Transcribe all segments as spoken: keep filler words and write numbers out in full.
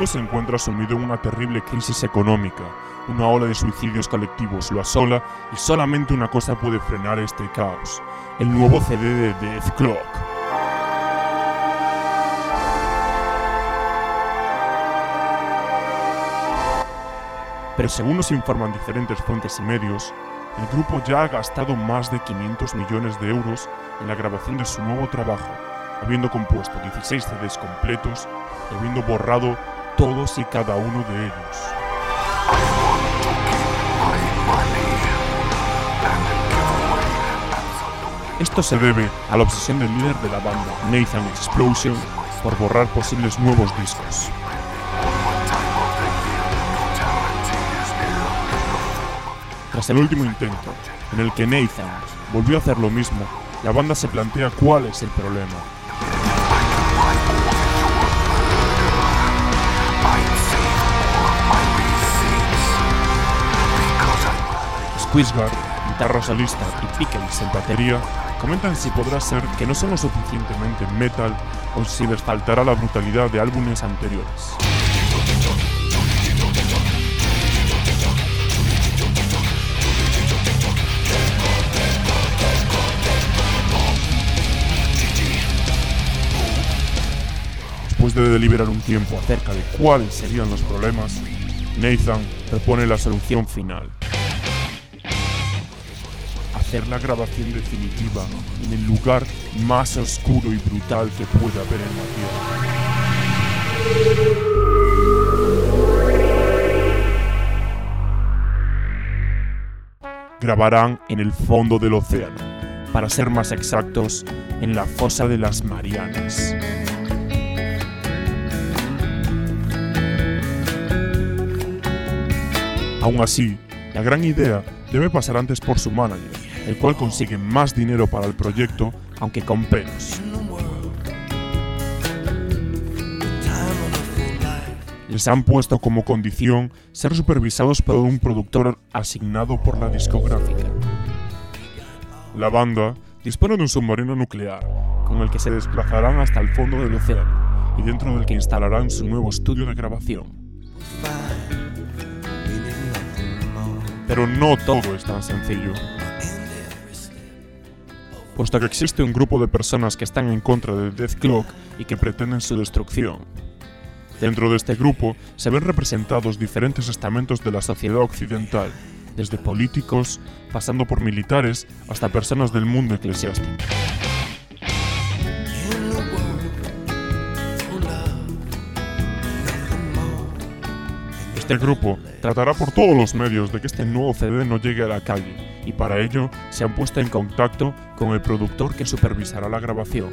se encuentra sumido en una terrible crisis económica. Una ola de suicidios colectivos lo asola y solamente una cosa puede frenar este caos: el nuevo C D de Dethklok. Pero según nos informan diferentes fuentes y medios, el grupo ya ha gastado más de quinientos millones de euros en la grabación de su nuevo trabajo, habiendo compuesto dieciséis C Ds completos y habiendo borrado todos y cada uno de ellos. Esto se debe a la obsesión del líder de la banda, Nathan Explosion, por borrar posibles nuevos discos. Tras el último intento, en el que Nathan volvió a hacer lo mismo, la banda se plantea cuál es el problema. Squeezgar, guitarra solista, y Pickles en batería comentan si podrá ser que no son lo suficientemente metal o si les faltará la brutalidad de álbumes anteriores. Después de deliberar un tiempo acerca de cuáles serían los problemas, Nathan propone la solución final: hacer la grabación definitiva en el lugar más oscuro y brutal que pueda haber en la Tierra. Grabarán en el fondo del océano, para ser más exactos, en la fosa de las Marianas. Aún así, la gran idea debe pasar antes por su manager, el cual consigue más dinero para el proyecto, aunque con peros. Les han puesto como condición ser supervisados por un productor asignado por la discográfica. La banda dispone de un submarino nuclear, con el que se desplazarán hasta el fondo del océano y dentro del que instalarán su nuevo estudio de grabación. Pero no todo es tan sencillo, puesto que existe un grupo de personas que están en contra de Dethklok y que pretenden su destrucción. Dentro de este grupo se ven representados diferentes estamentos de la sociedad occidental, desde políticos, pasando por militares, hasta personas del mundo eclesiástico. Este grupo tratará por todos los medios de que este nuevo C D no llegue a la calle, y para ello se han puesto en contacto con el productor que supervisará la grabación.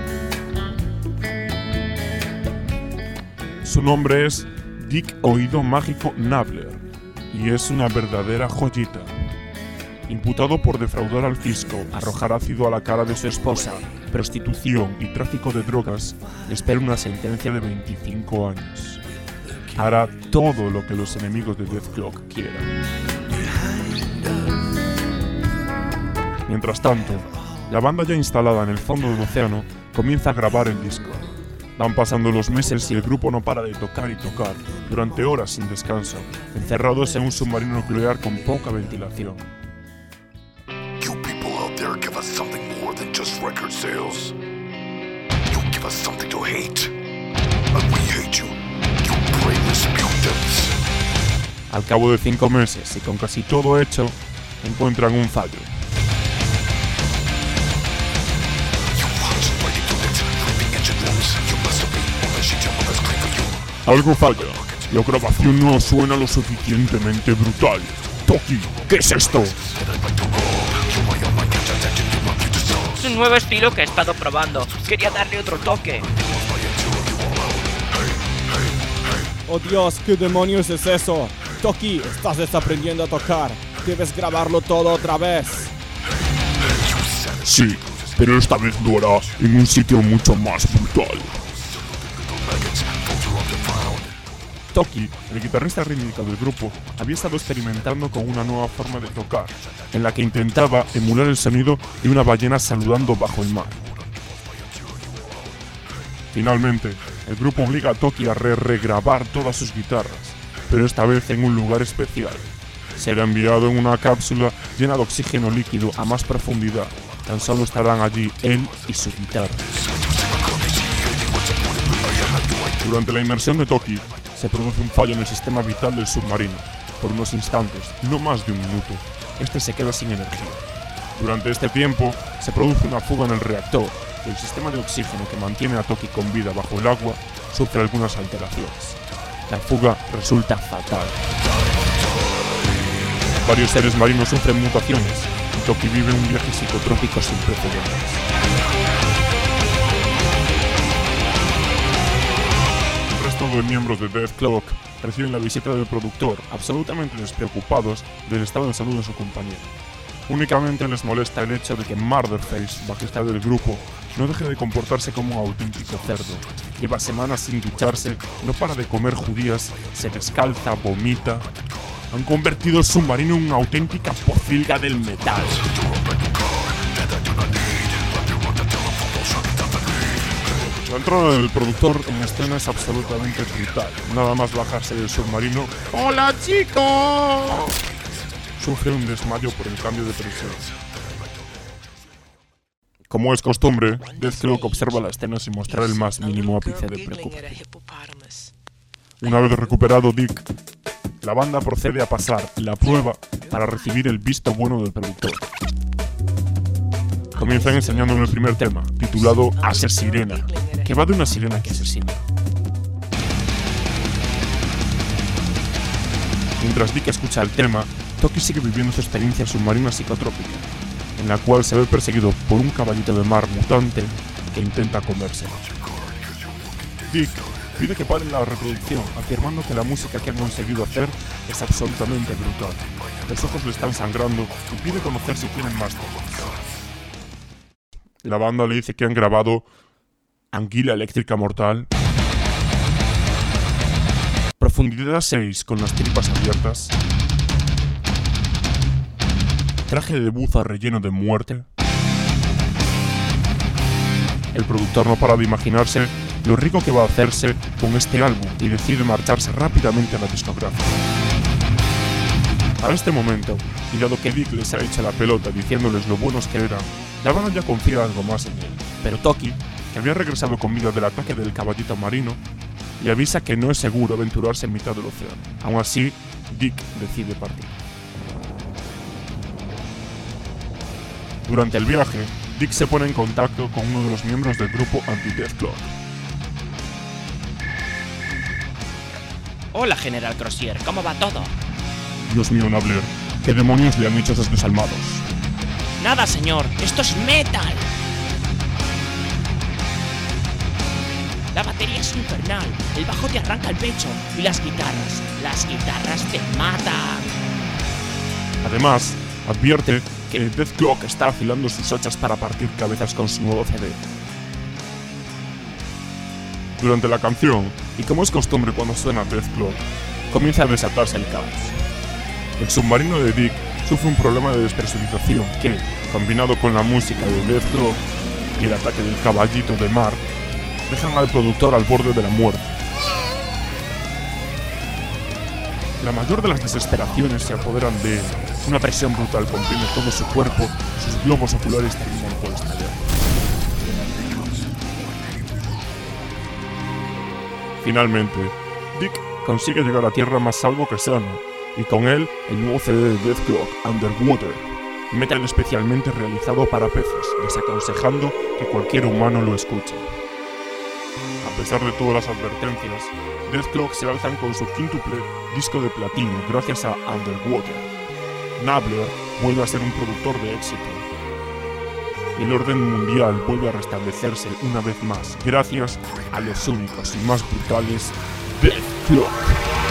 Su nombre es Dick Oído Mágico Nabler, y es una verdadera joyita. Imputado por defraudar al fisco, arrojar ácido a la cara de su esposa, prostitución y tráfico de drogas, le espera una sentencia de veinticinco años. Hará todo lo que los enemigos de Dethklok quieran. Mientras tanto, la banda ya instalada en el fondo del océano comienza a grabar el disco. Van pasando los meses y el grupo no para de tocar y tocar, durante horas sin descanso, encerrados en un submarino nuclear con poca ventilación. You people out there give us something more than just record sales. You give us something to hate. And we hate you. Al cabo de cinco meses y con casi todo hecho, encuentran un fallo. Algo falla. La grabación no suena lo suficientemente brutal. Toki, ¿qué es esto? Es un nuevo estilo que he estado probando. Quería darle otro toque. ¡Oh Dios! ¿Qué demonios es eso? Toki, estás desaprendiendo a tocar. Debes grabarlo todo otra vez. Sí, pero esta vez lo hará en un sitio mucho más brutal. Toki, el guitarrista rítmico del grupo, había estado experimentando con una nueva forma de tocar, en la que intentaba emular el sonido de una ballena saludando bajo el mar. Finalmente, el grupo obliga a Toki a re regrabar todas sus guitarras, pero esta vez en un lugar especial. Será enviado en una cápsula llena de oxígeno líquido a más profundidad. Tan solo estarán allí él y su guitarra. Durante la inmersión de Toki, se produce un fallo en el sistema vital del submarino. Por unos instantes, no más de un minuto, este se queda sin energía. Durante este tiempo, se produce una fuga en el reactor. El sistema de oxígeno que mantiene a Toki con vida bajo el agua sufre algunas alteraciones. La fuga resulta fatal. Varios seres marinos sufren mutaciones y Toki vive un viaje psicotrópico sin precedentes. El resto de miembros de Dethklok reciben la visita del productor, absolutamente despreocupados del estado de salud de su compañero. Únicamente les molesta el hecho de que Murderface, bajista del grupo, no deje de comportarse como un auténtico cerdo. Lleva semanas sin ducharse, no para de comer judías, se descalza, vomita. Han convertido el submarino en una auténtica pocilga del metal. La entrada del productor en escena es absolutamente brutal. Nada más bajarse del submarino. ¡Hola, chicos! Sufre un desmayo por el cambio de presión. Como es costumbre, Dethklok observa la escena sin mostrar el más mínimo ápice de preocupación. Una vez recuperado Dick, la banda procede a pasar la prueba para recibir el visto bueno del productor. Comienzan enseñándole el primer tema, titulado Ase Sirena, que va de una sirena que asesina. Mientras Dick escucha el tema, Toki sigue viviendo su experiencia submarina psicotrópica, en la cual se ve perseguido por un caballito de mar mutante que intenta comérselo. Dick pide que paren la reproducción, afirmando que la música que han conseguido hacer es absolutamente brutal. Los ojos le están sangrando y pide conocer si tienen más temas. La banda le dice que han grabado Anguila Eléctrica Mortal, Profundidad seis con las tripas abiertas, Traje de buza relleno de muerte. El productor no para de imaginarse lo rico que va a hacerse con este álbum y decide marcharse rápidamente a la discográfica. Para este momento, y dado que Dick les ha hecho la pelota diciéndoles lo buenos que eran, la banda ya confía algo más en él. Pero Toki, que había regresado con vida del ataque del caballito marino, le avisa que no es seguro aventurarse en mitad del océano. Aún así, Dick decide partir. Durante el viaje, Dick se pone en contacto con uno de los miembros del grupo anti-Dethklok. Hola, General Crozier, ¿cómo va todo? Dios mío, Nabler, ¿qué demonios le han hecho a esos desalmados? Nada, señor, esto es metal. La batería es infernal, el bajo te arranca el pecho y las guitarras, las guitarras te matan. Además, advierte que Dethklok está afilando sus hachas para partir cabezas con su nuevo C D. Durante la canción, y como es costumbre cuando suena Dethklok, comienza a desatarse el caos. El submarino de Dick sufre un problema de despresurización que, combinado con la música de Dethklok y el ataque del caballito de mar, dejan al productor al borde de la muerte. La mayor de las desesperaciones se apoderan de él. Una presión brutal comprime todo su cuerpo, sus globos oculares terminan por estallar. Finalmente, Dick consigue llegar a tierra más salvo que sano, y con él el nuevo C D de Dethklok, Underwater, metal especialmente realizado para peces, desaconsejando que cualquier humano lo escuche. A pesar de todas las advertencias, Dethklok se alzan con su quíntuple disco de platino gracias a Underwater. Nabler vuelve a ser un productor de éxito. El orden mundial vuelve a restablecerse una vez más gracias a los únicos y más brutales Dethklok.